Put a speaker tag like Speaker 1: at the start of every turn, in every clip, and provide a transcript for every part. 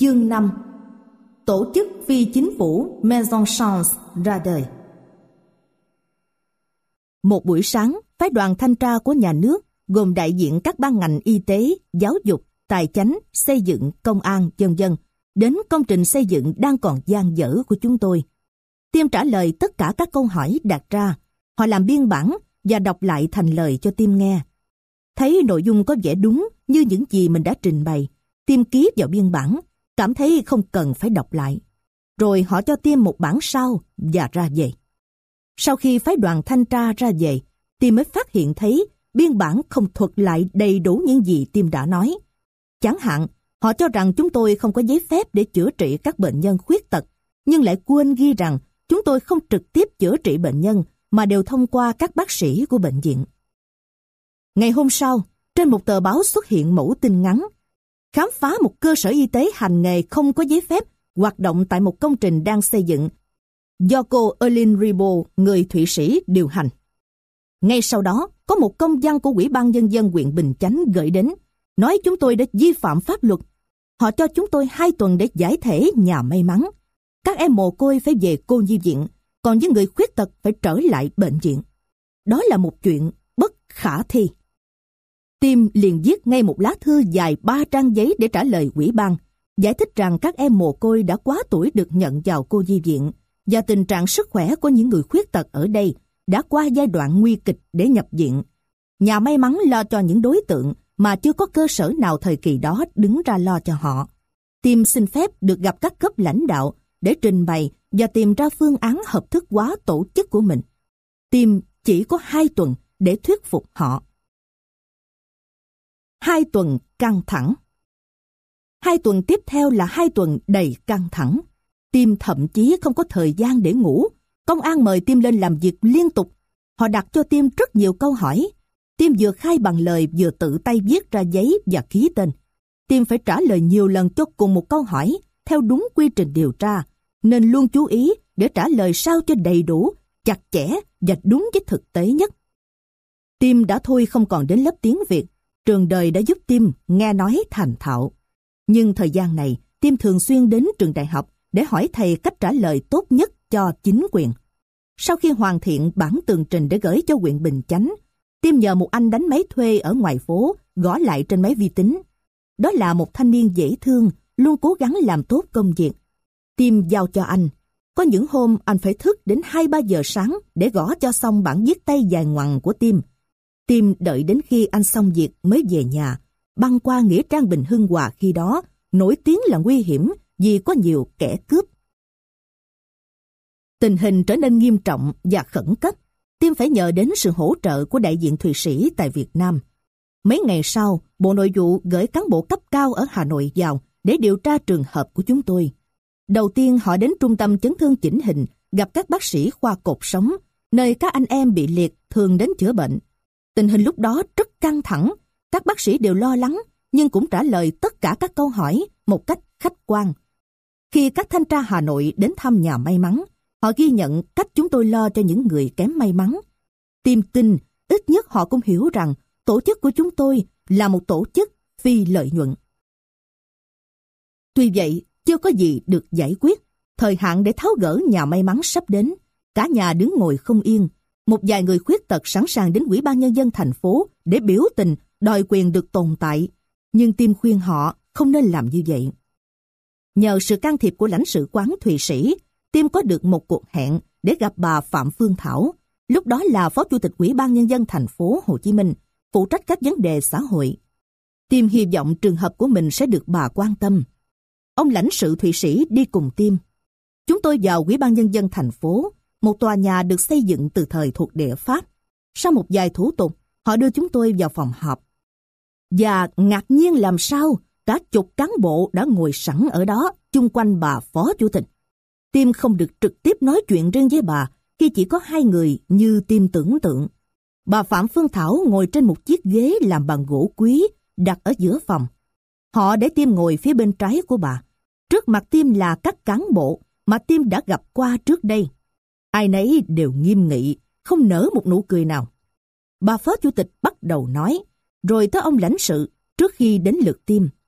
Speaker 1: Chương 5. Tổ chức phi chính phủ Maison Chance ra đời. Một buổi sáng, phái đoàn thanh tra của nhà nước gồm đại diện các ban ngành y tế, giáo dục, tài chánh, xây dựng, công an, vân vân đến công trình xây dựng đang còn dang dở của chúng tôi. Tim trả lời tất cả các câu hỏi đặt ra. Họ làm biên bản và đọc lại thành lời cho Tim nghe. Thấy nội dung có vẻ đúng như những gì mình đã trình bày, Tim ký vào biên bản, cảm thấy không cần phải đọc lại. Rồi họ cho Tim một bản sao và ra về. Sau khi phái đoàn thanh tra ra về, Tim mới phát hiện thấy biên bản không thuật lại đầy đủ những gì Tim đã nói. Chẳng hạn, họ cho rằng chúng tôi không có giấy phép để chữa trị các bệnh nhân khuyết tật, nhưng lại quên ghi rằng chúng tôi không trực tiếp chữa trị bệnh nhân mà đều thông qua các bác sĩ của bệnh viện. Ngày hôm sau, trên một tờ báo xuất hiện mẫu tin ngắn. Khám phá một cơ sở y tế hành nghề không có giấy phép hoạt động tại một công trình đang xây dựng do cô Erlin Ribo, người Thụy Sĩ, điều hành. Ngay sau đó, có một công văn của Ủy ban Nhân dân huyện Bình Chánh gửi đến, nói chúng tôi đã vi phạm pháp luật. Họ cho chúng tôi 2 tuần để giải thể nhà may mắn. Các em mồ côi phải về cô nhi viện, còn những người khuyết tật phải trở lại bệnh viện. Đó là một chuyện bất khả thi. Tim liền viết ngay một lá thư dài 3 trang giấy để trả lời ủy ban, giải thích rằng các em mồ côi đã quá tuổi được nhận vào cô nhi viện và tình trạng sức khỏe của những người khuyết tật ở đây đã qua giai đoạn nguy kịch để nhập viện. Nhà may mắn lo cho những đối tượng mà chưa có cơ sở nào thời kỳ đó đứng ra lo cho họ. Tim xin phép được gặp các cấp lãnh đạo để trình bày và tìm ra phương án hợp thức hóa tổ chức của mình. Tim chỉ có 2 tuần để thuyết phục họ. 2 tuần căng thẳng. 2 tuần tiếp theo là 2 tuần đầy căng thẳng. Tim thậm chí không có thời gian để ngủ. Công an mời Tim lên làm việc liên tục. Họ đặt cho Tim rất nhiều câu hỏi. Tim vừa khai bằng lời vừa tự tay viết ra giấy và ký tên. Tim phải trả lời nhiều lần cho cùng một câu hỏi theo đúng quy trình điều tra, nên luôn chú ý để trả lời sao cho đầy đủ, chặt chẽ và đúng với thực tế nhất. Tim đã thôi không còn đến lớp tiếng Việt. Trường đời đã giúp Tim nghe nói thành thạo. Nhưng thời gian này, Tim thường xuyên đến trường đại học để hỏi thầy cách trả lời tốt nhất cho chính quyền. Sau khi hoàn thiện bản tường trình để gửi cho huyện Bình Chánh, Tim nhờ một anh đánh máy thuê ở ngoài phố gõ lại trên máy vi tính. Đó là một thanh niên dễ thương, luôn cố gắng làm tốt công việc. Tim giao cho anh. Có những hôm anh phải thức đến 2-3 giờ sáng để gõ cho xong bản viết tay dài ngoằng của Tim. Tim đợi đến khi anh xong việc mới về nhà, băng qua nghĩa trang Bình Hưng Hòa khi đó, nổi tiếng là nguy hiểm vì có nhiều kẻ cướp. Tình hình trở nên nghiêm trọng và khẩn cấp. Tim phải nhờ đến sự hỗ trợ của đại diện Thụy Sĩ tại Việt Nam. Mấy ngày sau, Bộ Nội vụ gửi cán bộ cấp cao ở Hà Nội vào để điều tra trường hợp của chúng tôi. Đầu tiên họ đến trung tâm chấn thương chỉnh hình, gặp các bác sĩ khoa cột sống, nơi các anh em bị liệt thường đến chữa bệnh. Tình hình lúc đó rất căng thẳng, các bác sĩ đều lo lắng, nhưng cũng trả lời tất cả các câu hỏi một cách khách quan. Khi các thanh tra Hà Nội đến thăm nhà may mắn, họ ghi nhận cách chúng tôi lo cho những người kém may mắn. Tim tin, ít nhất họ cũng hiểu rằng tổ chức của chúng tôi là một tổ chức phi lợi nhuận. Tuy vậy, chưa có gì được giải quyết. Thời hạn để tháo gỡ nhà may mắn sắp đến. Cả nhà đứng ngồi không yên. Một vài người khuyết tật sẵn sàng đến Ủy ban Nhân dân thành phố để biểu tình, đòi quyền được tồn tại. Nhưng Tim khuyên họ không nên làm như vậy. Nhờ sự can thiệp của lãnh sự quán Thụy Sĩ, Tim có được một cuộc hẹn để gặp bà Phạm Phương Thảo, lúc đó là Phó Chủ tịch Ủy ban Nhân dân thành phố Hồ Chí Minh, phụ trách các vấn đề xã hội. Tim hy vọng trường hợp của mình sẽ được bà quan tâm. Ông lãnh sự Thụy Sĩ đi cùng Tim. Chúng tôi vào Ủy ban Nhân dân thành phố, một tòa nhà được xây dựng từ thời thuộc địa Pháp. Sau một vài thủ tục, họ đưa chúng tôi vào phòng họp. Và ngạc nhiên làm sao, cả chục cán bộ đã ngồi sẵn ở đó, chung quanh bà Phó Chủ tịch. Tim không được trực tiếp nói chuyện riêng với bà, khi chỉ có 2 người như Tim tưởng tượng. Bà Phạm Phương Thảo ngồi trên một chiếc ghế làm bằng gỗ quý, đặt ở giữa phòng. Họ để Tim ngồi phía bên trái của bà. Trước mặt Tim là các cán bộ mà Tim đã gặp qua trước đây. Ai nấy đều nghiêm nghị, không nở một nụ cười nào. Bà Phó Chủ tịch bắt đầu nói, rồi tới ông lãnh sự trước khi đến lượt Tim.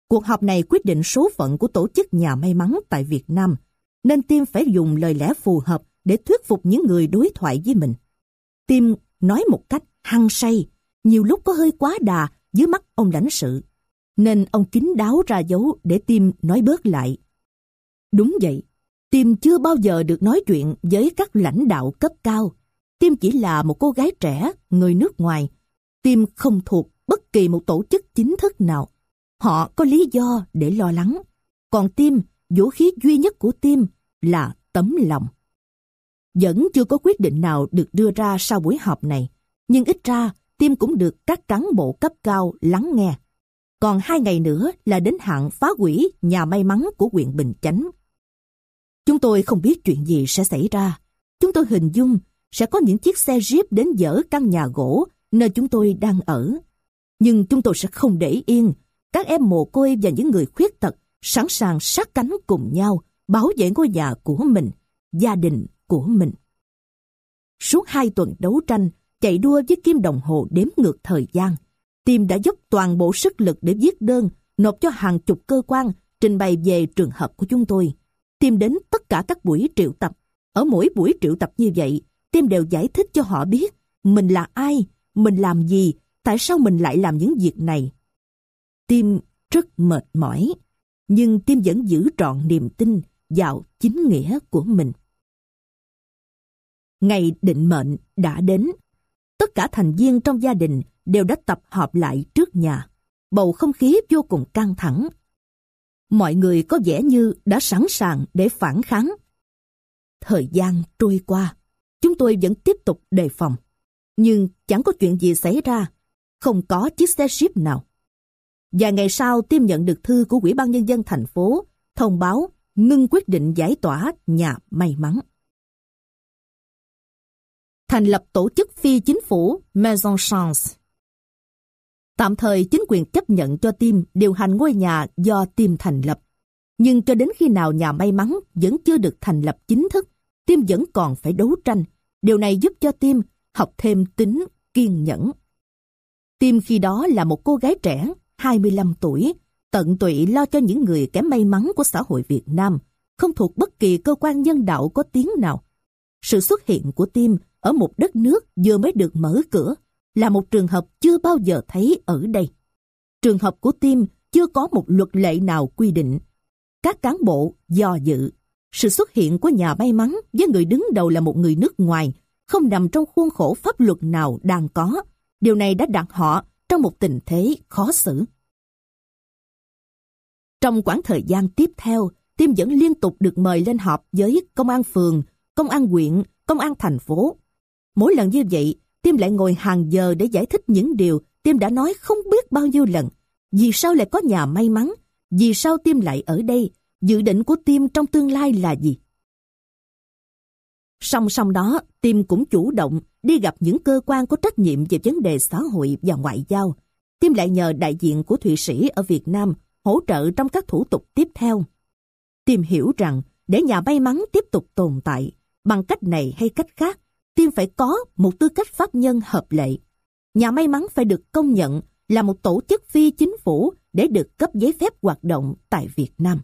Speaker 1: Cuộc họp này quyết định số phận của tổ chức nhà may mắn tại Việt Nam, nên Tim phải dùng lời lẽ phù hợp để thuyết phục những người đối thoại với mình. Tim nói một cách hăng say, nhiều lúc có hơi quá đà dưới mắt ông lãnh sự, nên ông kín đáo ra dấu để Tim nói bớt lại. Đúng vậy, Tim chưa bao giờ được nói chuyện với các lãnh đạo cấp cao. Tim chỉ là một cô gái trẻ, người nước ngoài. Tim không thuộc bất kỳ một tổ chức chính thức nào. Họ có lý do để lo lắng. Còn Tim, vũ khí duy nhất của Tim là tấm lòng. Vẫn chưa có quyết định nào được đưa ra sau buổi họp này, nhưng ít ra Tim cũng được các cán bộ cấp cao lắng nghe. Còn 2 ngày nữa là đến hạn phá hủy nhà may mắn của huyện Bình Chánh. Chúng tôi không biết chuyện gì sẽ xảy ra. Chúng tôi hình dung sẽ có những chiếc xe Jeep đến dỡ căn nhà gỗ nơi chúng tôi đang ở. Nhưng chúng tôi sẽ không để yên. Các em mồ côi và những người khuyết tật sẵn sàng sát cánh cùng nhau bảo vệ ngôi nhà của mình, gia đình của mình. Suốt 2 tuần đấu tranh, chạy đua với kim đồng hồ đếm ngược thời gian, Tim đã dốc toàn bộ sức lực để viết đơn, nộp cho hàng chục cơ quan, trình bày về trường hợp của chúng tôi. Tim đến tất cả các buổi triệu tập. Ở mỗi buổi triệu tập như vậy, Tim đều giải thích cho họ biết mình là ai, mình làm gì, tại sao mình lại làm những việc này. Tim rất mệt mỏi, nhưng Tim vẫn giữ trọn niềm tin vào chính nghĩa của mình. Ngày định mệnh đã đến. Tất cả thành viên trong gia đình đều đã tập họp lại trước nhà. Bầu không khí vô cùng căng thẳng. Mọi người có vẻ như đã sẵn sàng để phản kháng. Thời gian trôi qua, chúng tôi vẫn tiếp tục đề phòng. Nhưng chẳng có chuyện gì xảy ra, không có chiếc xe Jeep nào. Vài ngày sau, Tim nhận được thư của Ủy ban Nhân dân thành phố thông báo ngưng quyết định giải tỏa nhà may mắn. Thành lập tổ chức phi chính phủ Maison Chance. Tạm thời chính quyền chấp nhận cho Tim điều hành ngôi nhà do Tim thành lập. Nhưng cho đến khi nào nhà may mắn vẫn chưa được thành lập chính thức, Tim vẫn còn phải đấu tranh. Điều này giúp cho Tim học thêm tính kiên nhẫn. Tim khi đó là một cô gái trẻ, 25 tuổi, tận tụy lo cho những người kém may mắn của xã hội Việt Nam, không thuộc bất kỳ cơ quan nhân đạo có tiếng nào. Sự xuất hiện của Tim ở một đất nước vừa mới được mở cửa là một trường hợp chưa bao giờ thấy ở đây. Trường hợp của Tim chưa có một luật lệ nào quy định. Các cán bộ do dự. Sự xuất hiện của nhà may mắn với người đứng đầu là một người nước ngoài, không nằm trong khuôn khổ pháp luật nào đang có. Điều này đã đặt họ trong một tình thế khó xử. Trong quãng thời gian tiếp theo, Tim vẫn liên tục được mời lên họp với công an phường, công an huyện, công an thành phố. Mỗi lần như vậy, Tim lại ngồi hàng giờ để giải thích những điều Tim đã nói không biết bao nhiêu lần. Vì sao lại có nhà may mắn? Vì sao Tim lại ở đây? Dự định của Tim trong tương lai là gì? Song song đó, Tim cũng chủ động đi gặp những cơ quan có trách nhiệm về vấn đề xã hội và ngoại giao. Tim lại nhờ đại diện của Thụy Sĩ ở Việt Nam hỗ trợ trong các thủ tục tiếp theo. Tim hiểu rằng để nhà may mắn tiếp tục tồn tại, bằng cách này hay cách khác, Tim phải có một tư cách pháp nhân hợp lệ. Nhà may mắn phải được công nhận là một tổ chức phi chính phủ để được cấp giấy phép hoạt động tại Việt Nam.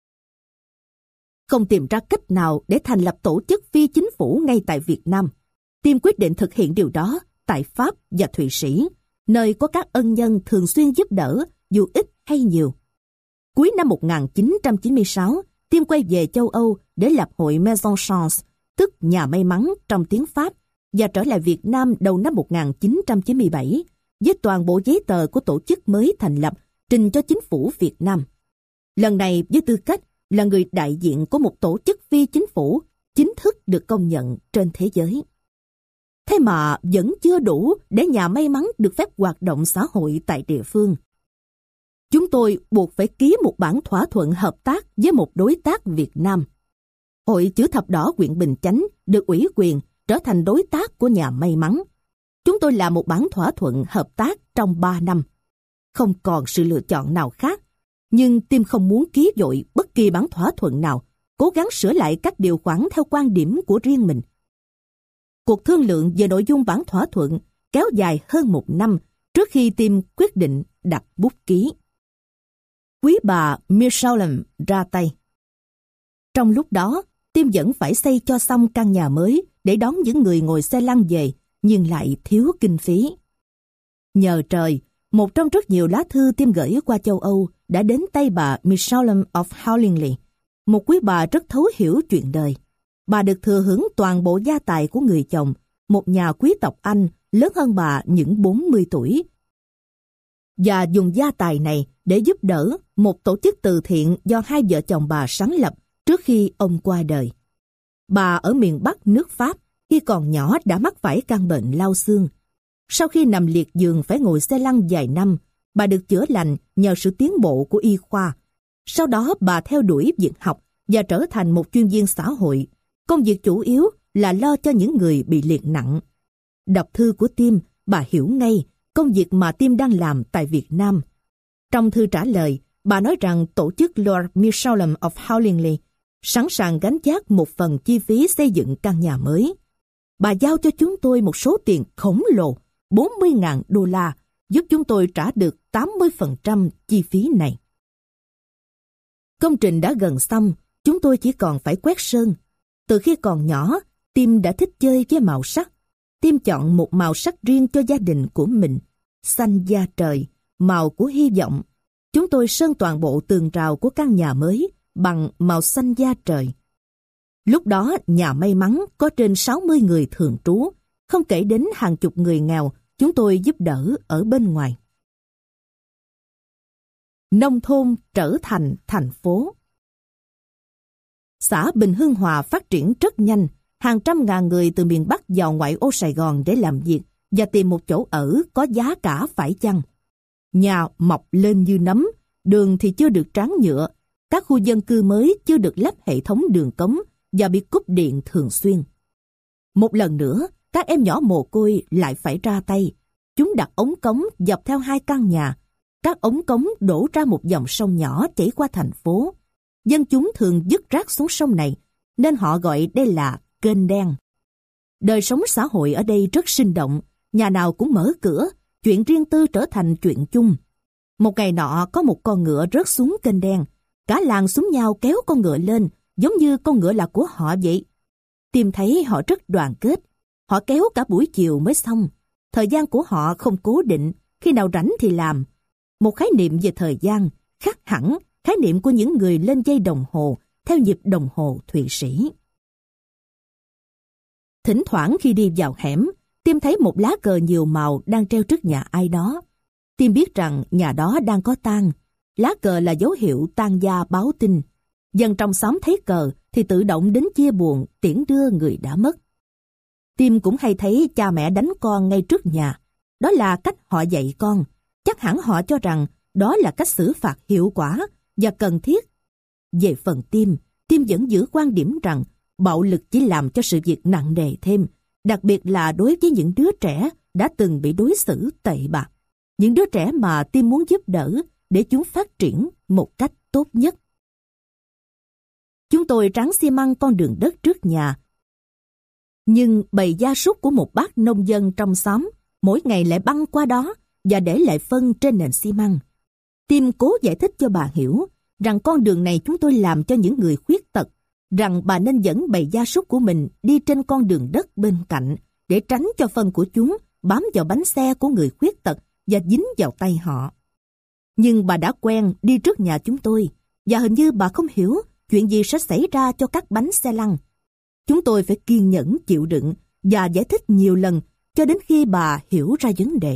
Speaker 1: Không tìm ra cách nào để thành lập tổ chức phi chính phủ ngay tại Việt Nam, Tim quyết định thực hiện điều đó tại Pháp và Thụy Sĩ, nơi có các ân nhân thường xuyên giúp đỡ dù ít hay nhiều. Cuối năm 1996, Tim quay về châu Âu để lập hội Maison Chance, tức nhà may mắn trong tiếng Pháp, và trở lại Việt Nam đầu năm 1997 với toàn bộ giấy tờ của tổ chức mới thành lập trình cho chính phủ Việt Nam. Lần này với tư cách là người đại diện của một tổ chức phi chính phủ chính thức được công nhận trên thế giới. Thế mà vẫn chưa đủ để nhà may mắn được phép hoạt động xã hội tại địa phương. Chúng tôi buộc phải ký một bản thỏa thuận hợp tác với một đối tác Việt Nam. Hội Chữ Thập Đỏ huyện Bình Chánh được ủy quyền trở thành đối tác của nhà may mắn. Chúng tôi làm một bản thỏa thuận hợp tác trong 3 năm. Không còn sự lựa chọn nào khác, nhưng Tim không muốn ký vội bất kỳ bản thỏa thuận nào, cố gắng sửa lại các điều khoản theo quan điểm của riêng mình. Cuộc thương lượng về nội dung bản thỏa thuận kéo dài hơn 1 năm trước khi Tim quyết định đặt bút ký. quý bà Mersallem ra tay. Trong lúc đó, Tim vẫn phải xây cho xong căn nhà mới để đón những người ngồi xe lăn về, nhưng lại thiếu kinh phí. Nhờ trời, một trong rất nhiều lá thư Tim gửi qua châu Âu đã đến tay bà Mersallem of Howlingley, một quý bà rất thấu hiểu chuyện đời. Bà được thừa hưởng toàn bộ gia tài của người chồng, một nhà quý tộc Anh lớn hơn bà những 40 tuổi, và dùng gia tài này để giúp đỡ một tổ chức từ thiện do hai vợ chồng bà sáng lập trước khi ông qua đời. Bà ở miền Bắc nước Pháp, khi còn nhỏ đã mắc phải căn bệnh lao xương. Sau khi nằm liệt giường phải ngồi xe lăn vài năm, bà được chữa lành nhờ sự tiến bộ của y khoa. Sau đó bà theo đuổi việc học và trở thành một chuyên viên xã hội. Công việc chủ yếu là lo cho những người bị liệt nặng. Đọc thư của Tim, bà hiểu ngay công việc mà Tim đang làm tại Việt Nam. Trong thư trả lời, bà nói rằng tổ chức Lord Mersallem of Howlingley sẵn sàng gánh vác một phần chi phí xây dựng căn nhà mới. Bà giao cho chúng tôi một số tiền khổng lồ, $40,000, giúp chúng tôi trả được 80% chi phí này. Công trình đã gần xong, chúng tôi chỉ còn phải quét sơn. Từ khi còn nhỏ, Tim đã thích chơi với màu sắc. Tim chọn một màu sắc riêng cho gia đình của mình, xanh da trời, màu của hy vọng. Chúng tôi sơn toàn bộ tường rào của căn nhà mới bằng màu xanh da trời. Lúc đó, nhà may mắn có trên 60 người thường trú, không kể đến hàng chục người nghèo chúng tôi giúp đỡ ở bên ngoài. Nông thôn trở thành thành phố. Xã Bình Hưng Hòa phát triển rất nhanh, hàng trăm ngàn người từ miền Bắc vào ngoại ô Sài Gòn để làm việc và tìm một chỗ ở có giá cả phải chăng. Nhà mọc lên như nấm, đường thì chưa được tráng nhựa, các khu dân cư mới chưa được lắp hệ thống đường cống và bị cúp điện thường xuyên. Một lần nữa, các em nhỏ mồ côi lại phải ra tay. Chúng đặt ống cống dọc theo hai căn nhà. Các ống cống đổ ra một dòng sông nhỏ chảy qua thành phố. Dân chúng thường vứt rác xuống sông này, nên họ gọi đây là kênh đen. Đời sống xã hội ở đây rất sinh động, nhà nào cũng mở cửa, chuyện riêng tư trở thành chuyện chung. Một ngày nọ có một con ngựa rớt xuống kênh đen, cả làng xúm nhau kéo con ngựa lên, giống như con ngựa là của họ vậy. Tìm thấy họ rất đoàn kết, họ kéo cả buổi chiều mới xong. Thời gian của họ không cố định, khi nào rảnh thì làm. Một khái niệm về thời gian khác hẳn khái niệm của những người lên dây đồng hồ theo nhịp đồng hồ Thụy Sĩ. Thỉnh thoảng khi đi vào hẻm, Tim thấy một lá cờ nhiều màu đang treo trước nhà ai đó. Tim biết rằng nhà đó đang có tang. Lá cờ là dấu hiệu tang gia báo tin. Dân trong xóm thấy cờ thì tự động đến chia buồn tiễn đưa người đã mất. Tim cũng hay thấy cha mẹ đánh con ngay trước nhà. Đó là cách họ dạy con. Chắc hẳn họ cho rằng đó là cách xử phạt hiệu quả và cần thiết. Về phần Tim vẫn giữ quan điểm rằng bạo lực chỉ làm cho sự việc nặng nề thêm, đặc biệt là đối với những đứa trẻ đã từng bị đối xử tệ bạc. Những đứa trẻ mà Tim muốn giúp đỡ để chúng phát triển một cách tốt nhất. Chúng tôi tráng xi măng con đường đất trước nhà. Nhưng bầy gia súc của một bác nông dân trong xóm mỗi ngày lại băng qua đó và để lại phân trên nền xi măng. Tim cố giải thích cho bà hiểu rằng con đường này chúng tôi làm cho những người khuyết tật, rằng bà nên dẫn bầy gia súc của mình đi trên con đường đất bên cạnh để tránh cho phân của chúng bám vào bánh xe của người khuyết tật và dính vào tay họ. Nhưng bà đã quen đi trước nhà chúng tôi và hình như bà không hiểu chuyện gì sẽ xảy ra cho các bánh xe lăn. Chúng tôi phải kiên nhẫn chịu đựng và giải thích nhiều lần cho đến khi bà hiểu ra vấn đề.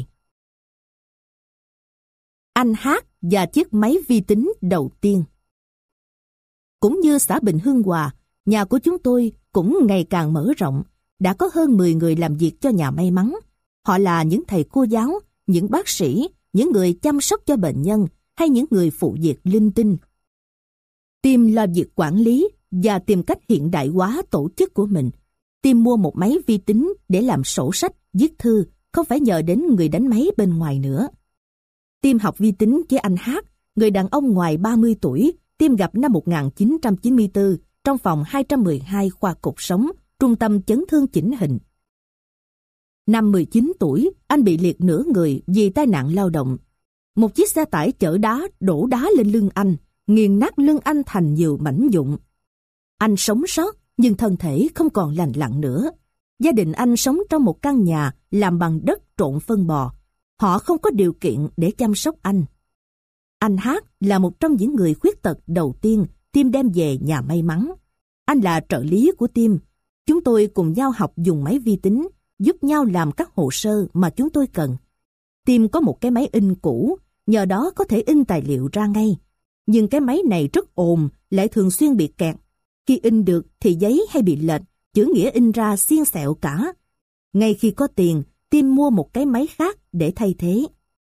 Speaker 1: Anh Hát và chiếc máy vi tính đầu tiên. Cũng như xã Bình Hưng Hòa, nhà của chúng tôi cũng ngày càng mở rộng. Đã có hơn 10 người làm việc cho nhà may mắn. Họ là những thầy cô giáo, những bác sĩ, những người chăm sóc cho bệnh nhân hay những người phụ việc linh tinh. Tim lo việc quản lý và tìm cách hiện đại hóa tổ chức của mình. Tim mua một máy vi tính để làm sổ sách, viết thư, không phải nhờ đến người đánh máy bên ngoài nữa. Tim học vi tính với anh Hát, người đàn ông ngoài 30 tuổi, Tim gặp năm 1994 trong phòng 212 khoa cột sống, trung tâm chấn thương chỉnh hình. Năm 19 tuổi, anh bị liệt nửa người vì tai nạn lao động. Một chiếc xe tải chở đá đổ đá lên lưng anh, nghiền nát lưng anh thành nhiều mảnh vụn. Anh sống sót, nhưng thân thể không còn lành lặn nữa. Gia đình anh sống trong một căn nhà làm bằng đất trộn phân bò. Họ không có điều kiện để chăm sóc anh. Anh Hát là một trong những người khuyết tật đầu tiên Tim đem về nhà may mắn. Anh là trợ lý của Tim. Chúng tôi cùng nhau học dùng máy vi tính, giúp nhau làm các hồ sơ mà chúng tôi cần. Tim có một cái máy in cũ, nhờ đó có thể in tài liệu ra ngay. Nhưng cái máy này rất ồn, lại thường xuyên bị kẹt. Khi in được thì giấy hay bị lệch, chữ nghĩa in ra xiên xẹo cả. Ngay khi có tiền, Tim mua một cái máy khác để thay thế.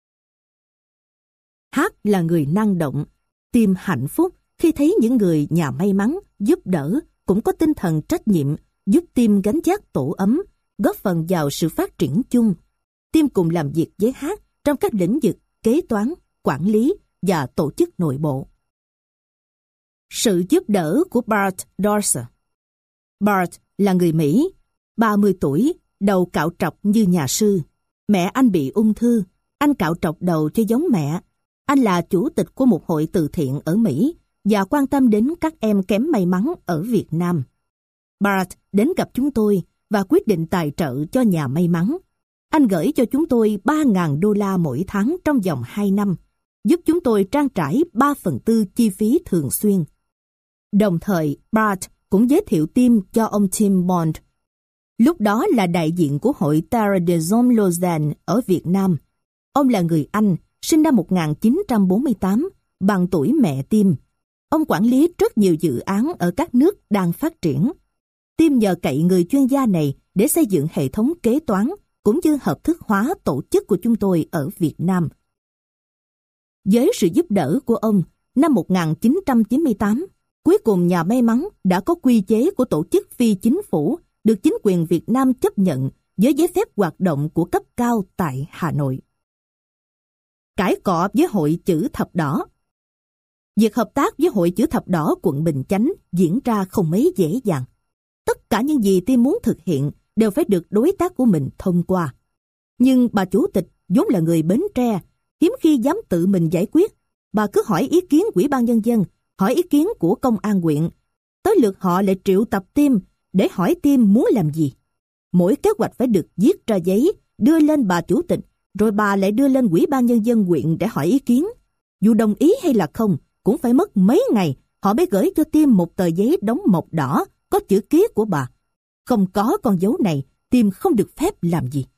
Speaker 1: Hát là người năng động. Tim hạnh phúc khi thấy những người nhà may mắn, giúp đỡ, cũng có tinh thần trách nhiệm, giúp Tim gánh vác tổ ấm, góp phần vào sự phát triển chung. Tim cùng làm việc với Hát trong các lĩnh vực kế toán, quản lý và tổ chức nội bộ. Sự giúp đỡ của Bart Dorser. Bart là người Mỹ, 30 tuổi, đầu cạo trọc như nhà sư. Mẹ anh bị ung thư, anh cạo trọc đầu cho giống mẹ. Anh là chủ tịch của một hội từ thiện ở Mỹ và quan tâm đến các em kém may mắn ở Việt Nam. Bart đến gặp chúng tôi và quyết định tài trợ cho nhà may mắn. Anh gửi cho chúng tôi $3.000 mỗi tháng trong vòng 2 năm, giúp chúng tôi trang trải 3/4 chi phí thường xuyên. Đồng thời, Bart cũng giới thiệu Tim cho ông Tim Bond. Lúc đó là đại diện của hội Terre des Hommes Lausanne ở Việt Nam. Ông là người Anh, sinh năm 1948, bằng tuổi mẹ Tim. Ông quản lý rất nhiều dự án ở các nước đang phát triển. Tim nhờ cậy người chuyên gia này để xây dựng hệ thống kế toán cũng như hợp thức hóa tổ chức của chúng tôi ở Việt Nam. Với sự giúp đỡ của ông, năm 1998, cuối cùng nhà may mắn đã có quy chế của tổ chức phi chính phủ được chính quyền Việt Nam chấp nhận với giấy phép hoạt động của cấp cao tại Hà Nội. Cãi cọ với Hội Chữ Thập Đỏ. Việc hợp tác với Hội Chữ Thập Đỏ quận Bình Chánh diễn ra không mấy dễ dàng. Tất cả những gì Tim muốn thực hiện đều phải được đối tác của mình thông qua. Nhưng bà chủ tịch vốn là người Bến Tre, hiếm khi dám tự mình giải quyết. Bà cứ hỏi ý kiến Ủy ban Nhân dân, hỏi ý kiến của công an huyện. Tới lượt họ lại triệu tập Tim để hỏi Tim muốn làm gì. Mỗi kế hoạch phải được viết ra giấy, đưa lên bà chủ tịch, rồi bà lại đưa lên Ủy ban Nhân dân huyện để hỏi ý kiến. Dù đồng ý hay là không, cũng phải mất mấy ngày, họ mới gửi cho Tim một tờ giấy đóng mộc đỏ, có chữ ký của bà. Không có con dấu này, Tim không được phép làm gì.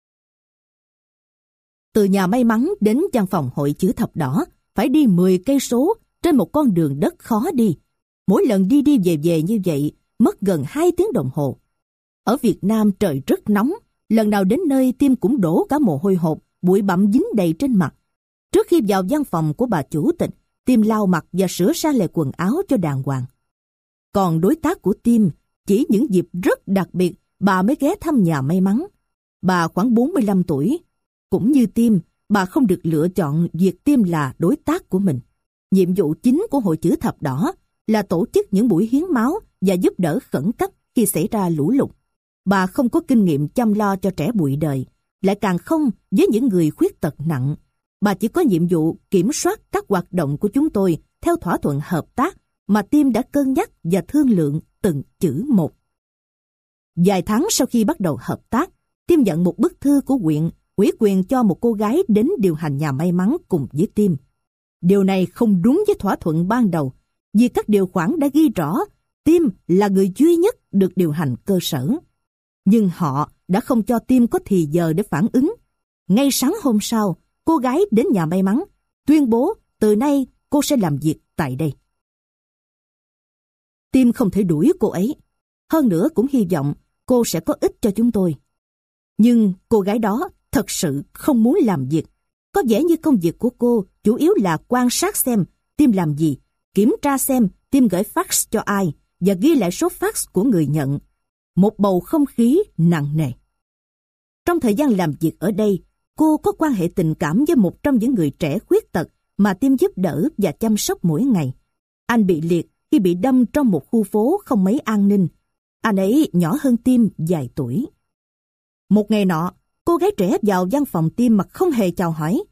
Speaker 1: Từ nhà may mắn đến văn phòng Hội Chữ Thập Đỏ, phải đi 10 cây số trên một con đường đất khó đi. Mỗi lần đi đi về về như vậy, mất gần 2 tiếng đồng hồ. Ở Việt Nam trời rất nóng, lần nào đến nơi Tim cũng đổ cả mồ hôi hột, bụi bặm dính đầy trên mặt. Trước khi vào văn phòng của bà chủ tịch, Tim lau mặt và sửa sang lại quần áo cho đàng hoàng. Còn đối tác của Tim, chỉ những dịp rất đặc biệt, bà mới ghé thăm nhà may mắn. Bà khoảng 45 tuổi. Cũng như Tim, bà không được lựa chọn việc Tim là đối tác của mình. Nhiệm vụ chính của Hội Chữ Thập Đỏ là tổ chức những buổi hiến máu và giúp đỡ khẩn cấp khi xảy ra lũ lụt. Bà không có kinh nghiệm chăm lo cho trẻ bụi đời, lại càng không với những người khuyết tật nặng. Bà chỉ có nhiệm vụ kiểm soát các hoạt động của chúng tôi theo thỏa thuận hợp tác mà Tim đã cân nhắc và thương lượng từng chữ một. Vài tháng sau khi bắt đầu hợp tác, Tim nhận một bức thư của huyện ủy quyền cho một cô gái đến điều hành nhà may mắn cùng với Tim. Điều này không đúng với thỏa thuận ban đầu, vì các điều khoản đã ghi rõ Tim là người duy nhất được điều hành cơ sở. Nhưng họ đã không cho Tim có thì giờ để phản ứng. Ngay sáng hôm sau, cô gái đến nhà may mắn, tuyên bố từ nay cô sẽ làm việc tại đây. Tim không thể đuổi cô ấy. Hơn nữa cũng hy vọng cô sẽ có ích cho chúng tôi. Nhưng cô gái đó thật sự không muốn làm việc. Có vẻ như công việc của cô chủ yếu là quan sát xem Tim làm gì, kiểm tra xem Tim gửi fax cho ai và ghi lại số fax của người nhận. Một bầu không khí nặng nề. Trong thời gian làm việc ở đây, cô có quan hệ tình cảm với một trong những người trẻ khuyết tật mà Tim giúp đỡ và chăm sóc mỗi ngày. Anh bị liệt khi bị đâm trong một khu phố không mấy an ninh. Anh ấy nhỏ hơn Tim vài tuổi. Một ngày nọ, cô gái trẻ vào văn phòng Tim mà không hề chào hỏi.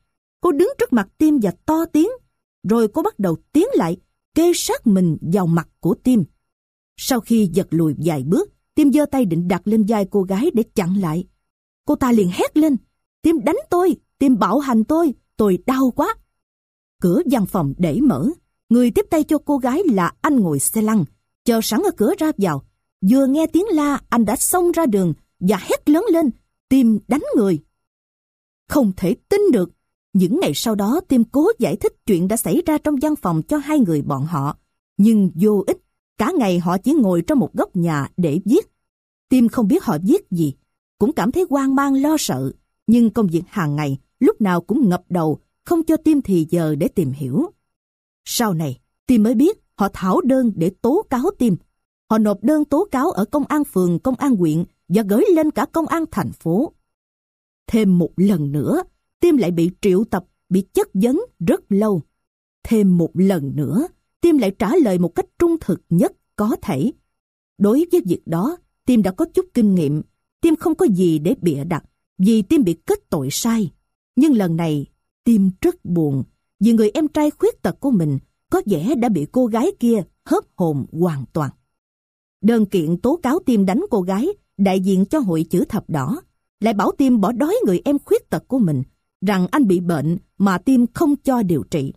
Speaker 1: Cô đứng trước mặt Tim và to tiếng, rồi cô bắt đầu tiến lại, kê sát mình vào mặt của Tim. Sau khi giật lùi vài bước, Tim giơ tay định đặt lên vai cô gái để chặn lại. Cô ta liền hét lên, Tim đánh tôi, Tim bạo hành tôi đau quá. Cửa văn phòng để mở, người tiếp tay cho cô gái là anh ngồi xe lăn, chờ sẵn ở cửa ra vào. Vừa nghe tiếng la, anh đã xông ra đường và hét lớn lên, Tim đánh người. Không thể tin được, những ngày sau đó Tim cố giải thích chuyện đã xảy ra trong văn phòng cho hai người bọn họ, nhưng vô ích. Cả ngày họ chỉ ngồi trong một góc nhà để viết. Tim không biết họ viết gì, cũng cảm thấy hoang mang lo sợ, nhưng công việc hàng ngày lúc nào cũng ngập đầu, không cho Tim thì giờ để tìm hiểu. Sau này, Tim mới biết họ thảo đơn để tố cáo Tim. Họ nộp đơn tố cáo ở công an phường, công an huyện và gửi lên cả công an thành phố. Thêm một lần nữa, Tim lại bị triệu tập, bị chất vấn rất lâu. Thêm một lần nữa, Tim lại trả lời một cách trung thực nhất có thể. Đối với việc đó, Tim đã có chút kinh nghiệm. Tim không có gì để bịa đặt, vì Tim bị kết tội sai. Nhưng lần này, Tim rất buồn, vì người em trai khuyết tật của mình có vẻ đã bị cô gái kia hớp hồn hoàn toàn. Đơn kiện tố cáo Tim đánh cô gái, đại diện cho Hội Chữ Thập Đỏ, lại bảo Tim bỏ đói người em khuyết tật của mình, rằng anh bị bệnh mà Tim không cho điều trị.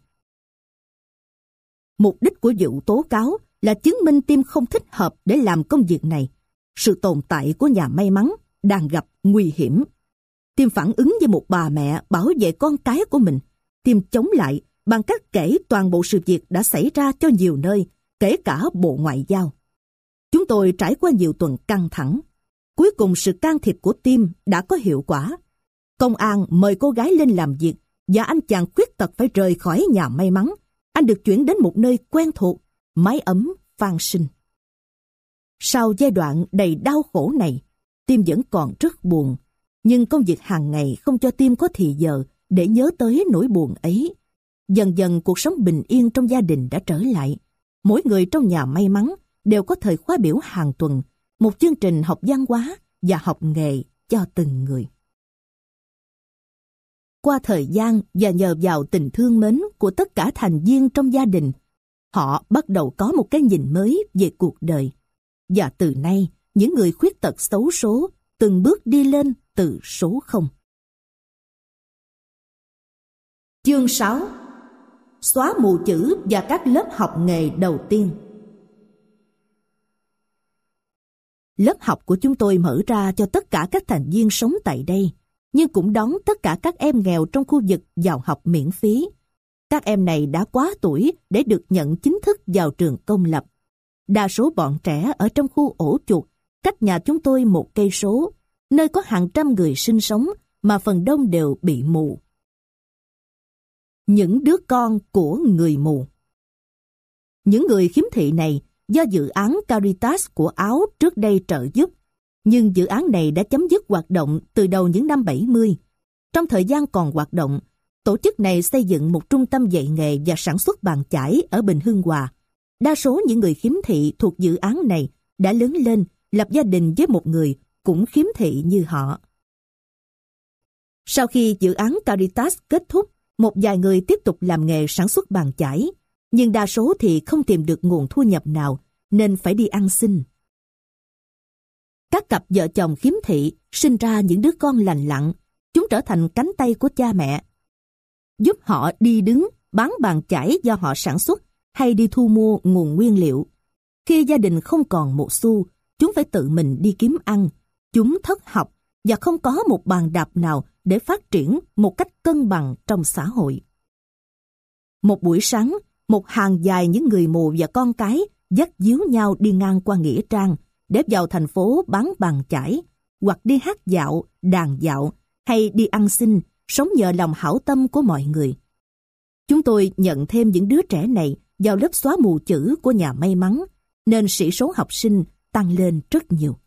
Speaker 1: Mục đích của vụ tố cáo là chứng minh Tim không thích hợp để làm công việc này. Sự tồn tại của nhà may mắn đang gặp nguy hiểm. Tim phản ứng với một bà mẹ bảo vệ con cái của mình. Tim chống lại bằng cách kể toàn bộ sự việc đã xảy ra cho nhiều nơi, kể cả Bộ Ngoại giao. Chúng tôi trải qua nhiều tuần căng thẳng. Cuối cùng sự can thiệp của Tim đã có hiệu quả. Công an mời cô gái lên làm việc và anh chàng khuyết tật phải rời khỏi nhà may mắn. Anh được chuyển đến một nơi quen thuộc, mái ấm Phan Sinh. Sau giai đoạn đầy đau khổ này, Tim vẫn còn rất buồn, nhưng công việc hàng ngày không cho Tim có thì giờ để nhớ tới nỗi buồn ấy. Dần dần cuộc sống bình yên trong gia đình đã trở lại. Mỗi người trong nhà may mắn đều có thời khóa biểu hàng tuần, một chương trình học văn hóa và học nghề cho từng người. Qua thời gian và nhờ vào tình thương mến của tất cả thành viên trong gia đình, họ bắt đầu có một cái nhìn mới về cuộc đời. Và từ nay, những người khuyết tật xấu số từng bước đi lên từ số 0. Chương 6. Xóa mù chữ và các lớp học nghề đầu tiên. Lớp học của chúng tôi mở ra cho tất cả các thành viên sống tại đây, nhưng cũng đón tất cả các em nghèo trong khu vực vào học miễn phí. Các em này đã quá tuổi để được nhận chính thức vào trường công lập. Đa số bọn trẻ ở trong khu ổ chuột, cách nhà chúng tôi 1 cây số, nơi có hàng trăm người sinh sống mà phần đông đều bị mù. Những đứa con của người mù. Những người khiếm thị này do dự án Caritas của Áo trước đây trợ giúp, nhưng dự án này đã chấm dứt hoạt động từ đầu những năm 70. Trong thời gian còn hoạt động, tổ chức này xây dựng một trung tâm dạy nghề và sản xuất bàn chải ở Bình Hưng Hòa. Đa số những người khiếm thị thuộc dự án này đã lớn lên, lập gia đình với một người cũng khiếm thị như họ. Sau khi dự án Caritas kết thúc, một vài người tiếp tục làm nghề sản xuất bàn chải, nhưng đa số thì không tìm được nguồn thu nhập nào nên phải đi ăn xin. Các cặp vợ chồng khiếm thị sinh ra những đứa con lành lặn, chúng trở thành cánh tay của cha mẹ, giúp họ đi đứng, bán bàn chải do họ sản xuất hay đi thu mua nguồn nguyên liệu. Khi gia đình không còn một xu, chúng phải tự mình đi kiếm ăn. Chúng thất học và không có một bàn đạp nào để phát triển một cách cân bằng trong xã hội. Một buổi sáng, một hàng dài những người mù và con cái dắt díu nhau đi ngang qua nghĩa trang để vào thành phố bán bàn chải, hoặc đi hát dạo, đàn dạo, hay đi ăn xin, sống nhờ lòng hảo tâm của mọi người. Chúng tôi nhận thêm những đứa trẻ này vào lớp xóa mù chữ của nhà may mắn, nên sĩ số học sinh tăng lên rất nhiều.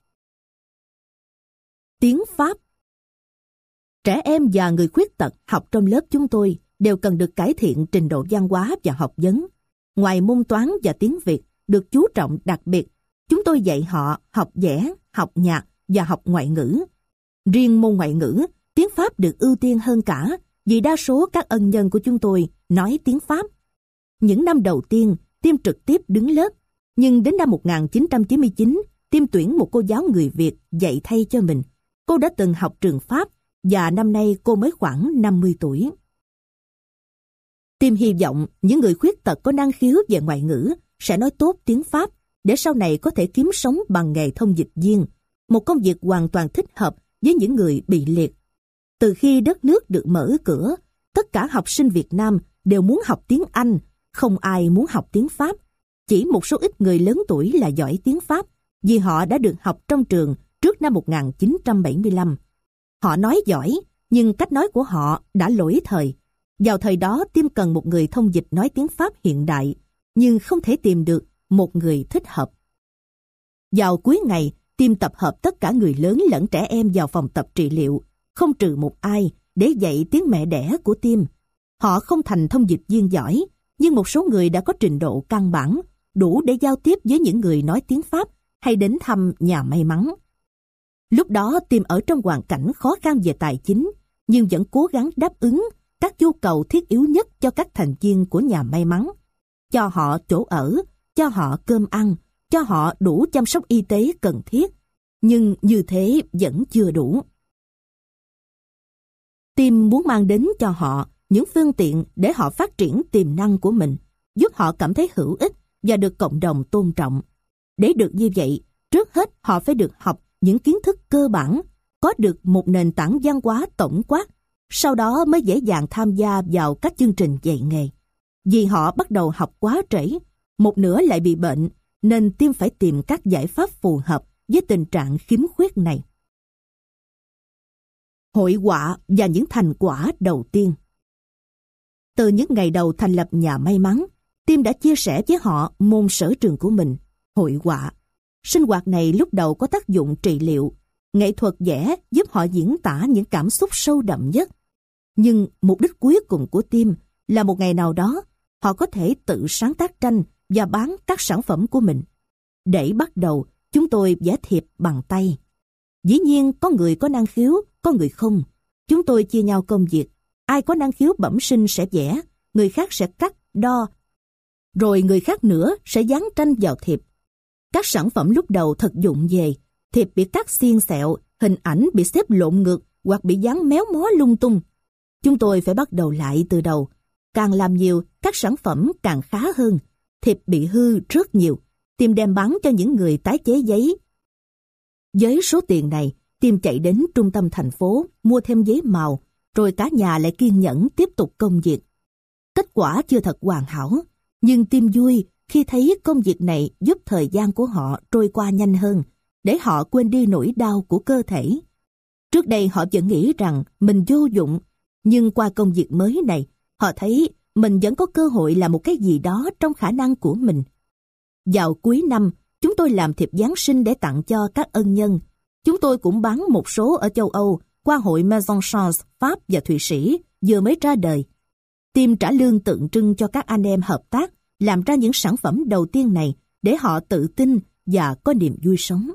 Speaker 1: Tiếng Pháp. Trẻ em và người khuyết tật học trong lớp chúng tôi đều cần được cải thiện trình độ văn hóa và học vấn. Ngoài môn toán và tiếng Việt được chú trọng đặc biệt, chúng tôi dạy họ học vẽ, học nhạc và học ngoại ngữ. Riêng môn ngoại ngữ, tiếng Pháp được ưu tiên hơn cả vì đa số các ân nhân của chúng tôi nói tiếng Pháp. Những năm đầu tiên, Tim trực tiếp đứng lớp, nhưng đến năm 1999, Tim tuyển một cô giáo người Việt dạy thay cho mình. Cô đã từng học trường Pháp và năm nay cô mới khoảng 50 tuổi. Tim hy vọng những người khuyết tật có năng khiếu về ngoại ngữ sẽ nói tốt tiếng Pháp để sau này có thể kiếm sống bằng nghề thông dịch viên, một công việc hoàn toàn thích hợp với những người bị liệt. Từ khi đất nước được mở cửa, tất cả học sinh Việt Nam đều muốn học tiếng Anh, không ai muốn học tiếng Pháp. Chỉ một số ít người lớn tuổi là giỏi tiếng Pháp vì họ đã được học trong trường trước năm 1975. Họ nói giỏi, nhưng cách nói của họ đã lỗi thời. Vào thời đó, Tim cần một người thông dịch nói tiếng Pháp hiện đại, nhưng không thể tìm được một người thích hợp. Vào cuối ngày, Tim tập hợp tất cả người lớn lẫn trẻ em vào phòng tập trị liệu, không trừ một ai, để dạy tiếng mẹ đẻ của Tim. Họ không thành thông dịch viên giỏi, nhưng một số người đã có trình độ căn bản, đủ để giao tiếp với những người nói tiếng Pháp hay đến thăm nhà may mắn. Lúc đó Tim ở trong hoàn cảnh khó khăn về tài chính, nhưng vẫn cố gắng đáp ứng các nhu cầu thiết yếu nhất cho các thành viên của nhà may mắn. Cho họ chỗ ở, cho họ cơm ăn, cho họ đủ chăm sóc y tế cần thiết. Nhưng như thế vẫn chưa đủ. Tim muốn mang đến cho họ những phương tiện để họ phát triển tiềm năng của mình, giúp họ cảm thấy hữu ích và được cộng đồng tôn trọng. Để được như vậy, trước hết họ phải được học những kiến thức cơ bản, có được một nền tảng văn hóa tổng quát, sau đó mới dễ dàng tham gia vào các chương trình dạy nghề. Vì họ bắt đầu học quá trễ, một nửa lại bị bệnh, nên Tim phải tìm các giải pháp phù hợp với tình trạng khiếm khuyết này. Hội họa và những thành quả đầu tiên. Từ những ngày đầu thành lập nhà may mắn, Tim đã chia sẻ với họ môn sở trường của mình, hội họa. Sinh hoạt này lúc đầu có tác dụng trị liệu. Nghệ thuật vẽ giúp họ diễn tả những cảm xúc sâu đậm nhất. Nhưng mục đích cuối cùng của Tim là một ngày nào đó, họ có thể tự sáng tác tranh và bán các sản phẩm của mình. Để bắt đầu, chúng tôi vẽ thiệp bằng tay. Dĩ nhiên có người có năng khiếu, có người không. Chúng tôi chia nhau công việc. Ai có năng khiếu bẩm sinh sẽ vẽ, người khác sẽ cắt, đo, rồi người khác nữa sẽ dán tranh vào thiệp. Các sản phẩm lúc đầu thật dụng về, thiệp bị cắt xiên xẹo, hình ảnh bị xếp lộn ngược hoặc bị dán méo mó lung tung. Chúng tôi phải bắt đầu lại từ đầu. Càng làm nhiều, các sản phẩm càng khá hơn. Thiệp bị hư rất nhiều. Tim đem bán cho những người tái chế giấy. Với số tiền này, Tim chạy đến trung tâm thành phố, mua thêm giấy màu, rồi cả nhà lại kiên nhẫn tiếp tục công việc. Kết quả chưa thật hoàn hảo, nhưng Tim vui khi thấy công việc này giúp thời gian của họ trôi qua nhanh hơn, để họ quên đi nỗi đau của cơ thể. Trước đây họ vẫn nghĩ rằng mình vô dụng, nhưng qua công việc mới này, họ thấy mình vẫn có cơ hội làm một cái gì đó trong khả năng của mình. Vào cuối năm, chúng tôi làm thiệp Giáng sinh để tặng cho các ân nhân. Chúng tôi cũng bán một số ở châu Âu qua hội Maison Chance Pháp và Thụy Sĩ vừa mới ra đời. Tim trả lương tượng trưng cho các anh em hợp tác làm ra những sản phẩm đầu tiên này để họ tự tin và có niềm vui sống.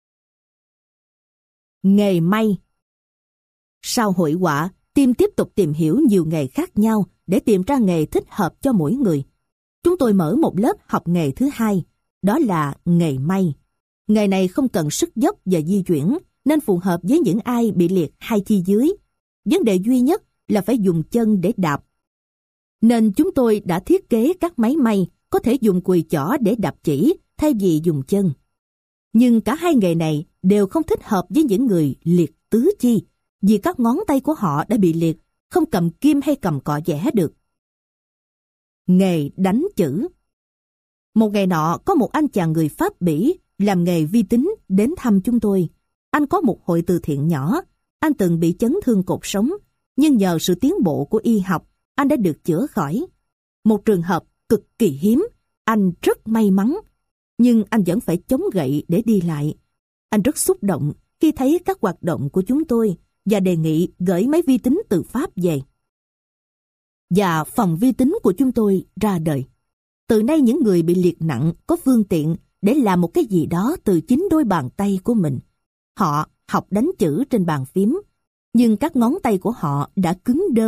Speaker 1: Nghề may. Sau hội họa, Tim tiếp tục tìm hiểu nhiều nghề khác nhau để tìm ra nghề thích hợp cho mỗi người. Chúng tôi mở một lớp học nghề thứ hai, đó là nghề may. Nghề này không cần sức dốc và di chuyển, nên phù hợp với những ai bị liệt hai chi dưới. Vấn đề duy nhất là phải dùng chân để đạp. Nên chúng tôi đã thiết kế các máy may có thể dùng cùi chỏ để đạp chỉ thay vì dùng chân. Nhưng cả hai nghề này đều không thích hợp với những người liệt tứ chi, vì các ngón tay của họ đã bị liệt, không cầm kim hay cầm cọ vẽ được. Nghề đánh chữ. Một ngày nọ, có một anh chàng người Pháp Bỉ làm nghề vi tính đến thăm chúng tôi. Anh có một hội từ thiện nhỏ. Anh từng bị chấn thương cột sống, nhưng nhờ sự tiến bộ của y học, anh đã được chữa khỏi. Một trường hợp cực kỳ hiếm, anh rất may mắn, nhưng anh vẫn phải chống gậy để đi lại. Anh rất xúc động khi thấy các hoạt động của chúng tôi và đề nghị gửi máy vi tính từ Pháp về. Và phòng vi tính của chúng tôi ra đời. Từ nay những người bị liệt nặng có phương tiện để làm một cái gì đó từ chính đôi bàn tay của mình. Họ học đánh chữ trên bàn phím, nhưng các ngón tay của họ đã cứng đơ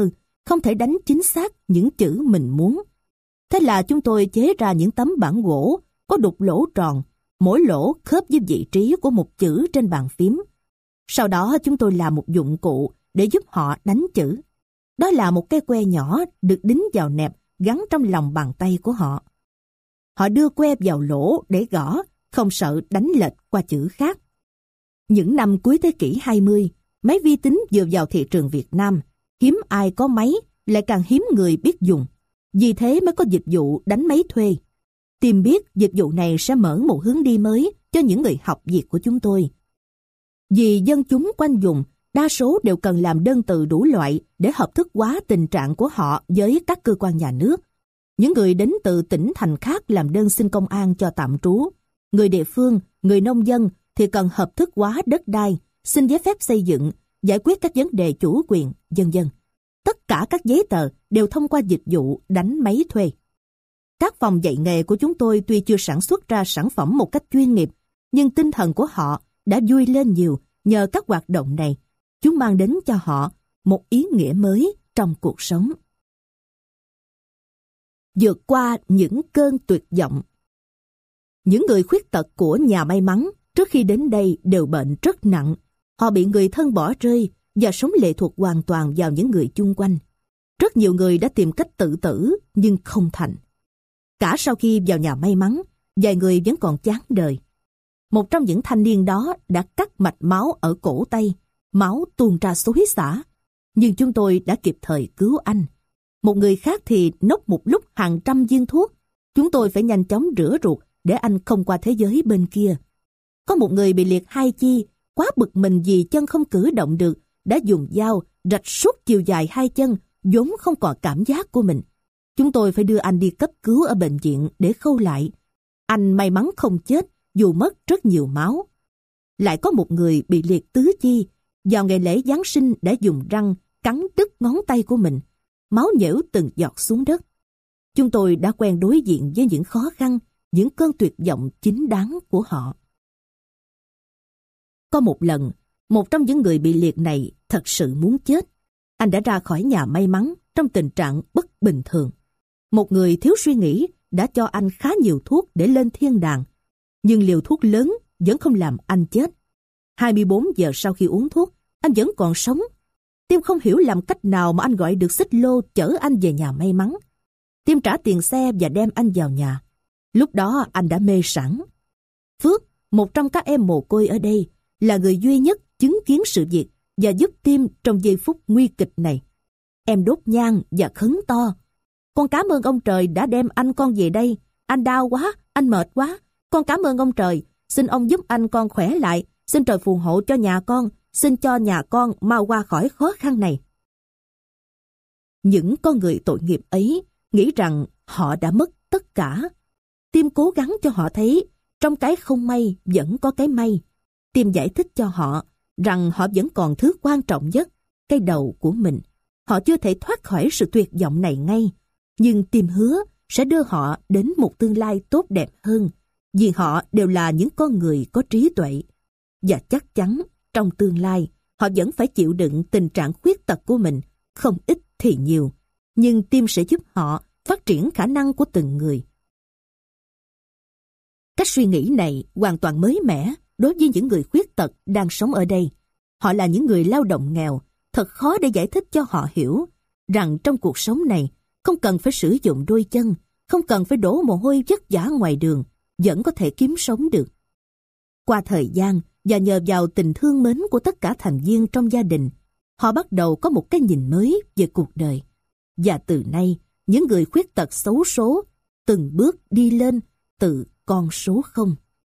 Speaker 1: không thể đánh chính xác những chữ mình muốn. Thế là chúng tôi chế ra những tấm bảng gỗ có đục lỗ tròn, mỗi lỗ khớp với vị trí của một chữ trên bàn phím. Sau đó chúng tôi làm một dụng cụ để giúp họ đánh chữ. Đó là một cái que nhỏ được đính vào nẹp gắn trong lòng bàn tay của họ. Họ đưa que vào lỗ để gõ, không sợ đánh lệch qua chữ khác. Những năm cuối thế kỷ 20, máy vi tính vừa vào thị trường Việt Nam, hiếm ai có máy, lại càng hiếm người biết dùng. Vì thế mới có dịch vụ đánh máy thuê. Tìm biết dịch vụ này sẽ mở một hướng đi mới cho những người học việc của chúng tôi. Vì dân chúng quanh vùng, đa số đều cần làm đơn từ đủ loại để hợp thức hóa tình trạng của họ với các cơ quan nhà nước. Những người đến từ tỉnh thành khác làm đơn xin công an cho tạm trú. Người địa phương, người nông dân thì cần hợp thức hóa đất đai, xin giấy phép xây dựng, giải quyết các vấn đề chủ quyền, vân vân. Tất cả các giấy tờ đều thông qua dịch vụ đánh máy thuê. Các phòng dạy nghề của chúng tôi tuy chưa sản xuất ra sản phẩm một cách chuyên nghiệp, nhưng tinh thần của họ đã vui lên nhiều nhờ các hoạt động này. Chúng mang đến cho họ một ý nghĩa mới trong cuộc sống. Vượt qua những cơn tuyệt vọng. Những người khuyết tật của nhà may mắn trước khi đến đây đều bệnh rất nặng. Họ bị người thân bỏ rơi và sống lệ thuộc hoàn toàn vào những người chung quanh. Rất nhiều người đã tìm cách tự tử nhưng không thành. Cả sau khi vào nhà may mắn, vài người vẫn còn chán đời. Một trong những thanh niên đó đã cắt mạch máu ở cổ tay, máu tuôn ra xối xả. Nhưng chúng tôi đã kịp thời cứu anh. Một người khác thì nốc một lúc hàng trăm viên thuốc. Chúng tôi phải nhanh chóng rửa ruột để anh không qua thế giới bên kia. Có một người bị liệt hai chi, quá bực mình vì chân không cử động được, đã dùng dao rạch suốt chiều dài hai chân, vốn không còn cảm giác của mình. Chúng tôi phải đưa anh đi cấp cứu ở bệnh viện để khâu lại. Anh may mắn không chết, dù mất rất nhiều máu. Lại có một người bị liệt tứ chi, vào ngày lễ Giáng sinh đã dùng răng cắn đứt ngón tay của mình. Máu nhễu từng giọt xuống đất. Chúng tôi đã quen đối diện với những khó khăn, những cơn tuyệt vọng chính đáng của họ. Có một lần, một trong những người bị liệt này thật sự muốn chết. Anh đã ra khỏi nhà may mắn trong tình trạng bất bình thường. Một người thiếu suy nghĩ đã cho anh khá nhiều thuốc để lên thiên đàng. Nhưng liều thuốc lớn vẫn không làm anh chết. 24 giờ sau khi uống thuốc, anh vẫn còn sống. Tim không hiểu làm cách nào mà anh gọi được xích lô chở anh về nhà may mắn. Tim trả tiền xe và đem anh vào nhà. Lúc đó anh đã mê sẵn. Phước, một trong các em mồ côi ở đây, là người duy nhất chứng kiến sự việc và giúp Tim trong giây phút nguy kịch này. Em đốt nhang và khấn to. Con cảm ơn ông trời đã đem anh con về đây. Anh đau quá, anh mệt quá. Con cảm ơn ông trời. Xin ông giúp anh con khỏe lại. Xin trời phù hộ cho nhà con. Xin cho nhà con mau qua khỏi khó khăn này. Những con người tội nghiệp ấy nghĩ rằng họ đã mất tất cả. Tim cố gắng cho họ thấy trong cái không may vẫn có cái may. Tim giải thích cho họ rằng họ vẫn còn thứ quan trọng nhất, cái đầu của mình. Họ chưa thể thoát khỏi sự tuyệt vọng này ngay, nhưng Tim hứa sẽ đưa họ đến một tương lai tốt đẹp hơn, vì họ đều là những con người có trí tuệ. Và chắc chắn trong tương lai họ vẫn phải chịu đựng tình trạng khuyết tật của mình, không ít thì nhiều, nhưng Tim sẽ giúp họ phát triển khả năng của từng người. Cách suy nghĩ này hoàn toàn mới mẻ đối với những người khuyết tật đang sống ở đây. Họ là những người lao động nghèo, thật khó để giải thích cho họ hiểu rằng trong cuộc sống này không cần phải sử dụng đôi chân, không cần phải đổ mồ hôi vất vả ngoài đường, vẫn có thể kiếm sống được. Qua thời gian và nhờ vào tình thương mến của tất cả thành viên trong gia đình, họ bắt đầu có một cái nhìn mới về cuộc đời. Và từ nay, những người khuyết tật xấu số từng bước đi lên từ con số 0.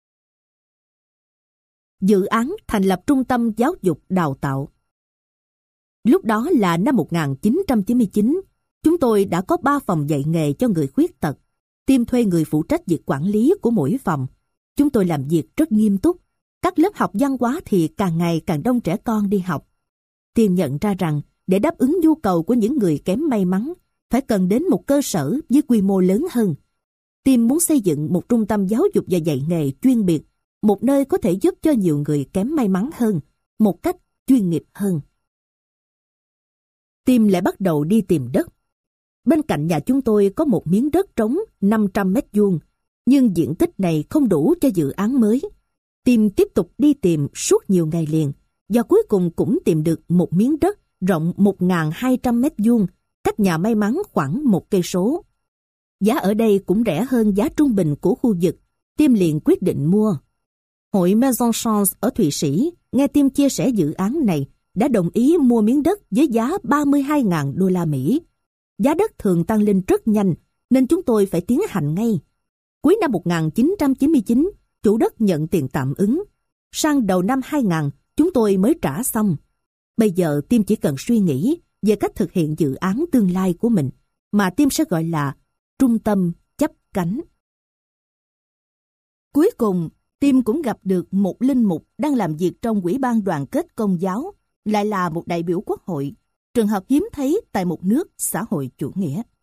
Speaker 1: Dự án thành lập trung tâm giáo dục đào tạo. Lúc đó là năm 1999, chúng tôi đã có 3 phòng dạy nghề cho người khuyết tật. Tim thuê người phụ trách việc quản lý của mỗi phòng. Chúng tôi làm việc rất nghiêm túc. Các lớp học văn hóa thì càng ngày càng đông trẻ con đi học. Tim nhận ra rằng để đáp ứng nhu cầu của những người kém may mắn, phải cần đến một cơ sở với quy mô lớn hơn. Tim muốn xây dựng một trung tâm giáo dục và dạy nghề chuyên biệt, một nơi có thể giúp cho nhiều người kém may mắn hơn, một cách chuyên nghiệp hơn. Tim lại bắt đầu đi tìm đất. Bên cạnh nhà chúng tôi có một miếng đất trống 500 mét vuông, nhưng diện tích này không đủ cho dự án mới. Tim tiếp tục đi tìm suốt nhiều ngày liền, và cuối cùng cũng tìm được một miếng đất rộng 1.200 mét vuông, cách nhà may mắn khoảng 1 cây số. Giá ở đây cũng rẻ hơn giá trung bình của khu vực. Tim liền quyết định mua. Hội Maison Chance ở Thụy Sĩ nghe Tim chia sẻ dự án này đã đồng ý mua miếng đất với giá 32.000 đô la Mỹ. Giá đất thường tăng lên rất nhanh nên chúng tôi phải tiến hành ngay. Cuối năm 1999, chủ đất nhận tiền tạm ứng. Sang đầu năm 2000, chúng tôi mới trả xong. Bây giờ Tim chỉ cần suy nghĩ về cách thực hiện dự án tương lai của mình, mà Tim sẽ gọi là trung tâm chấp cánh. Cuối cùng, Tim cũng gặp được một linh mục đang làm việc trong Ủy ban Đoàn kết Công giáo, lại là một đại biểu quốc hội, trường hợp hiếm thấy tại một nước xã hội chủ nghĩa.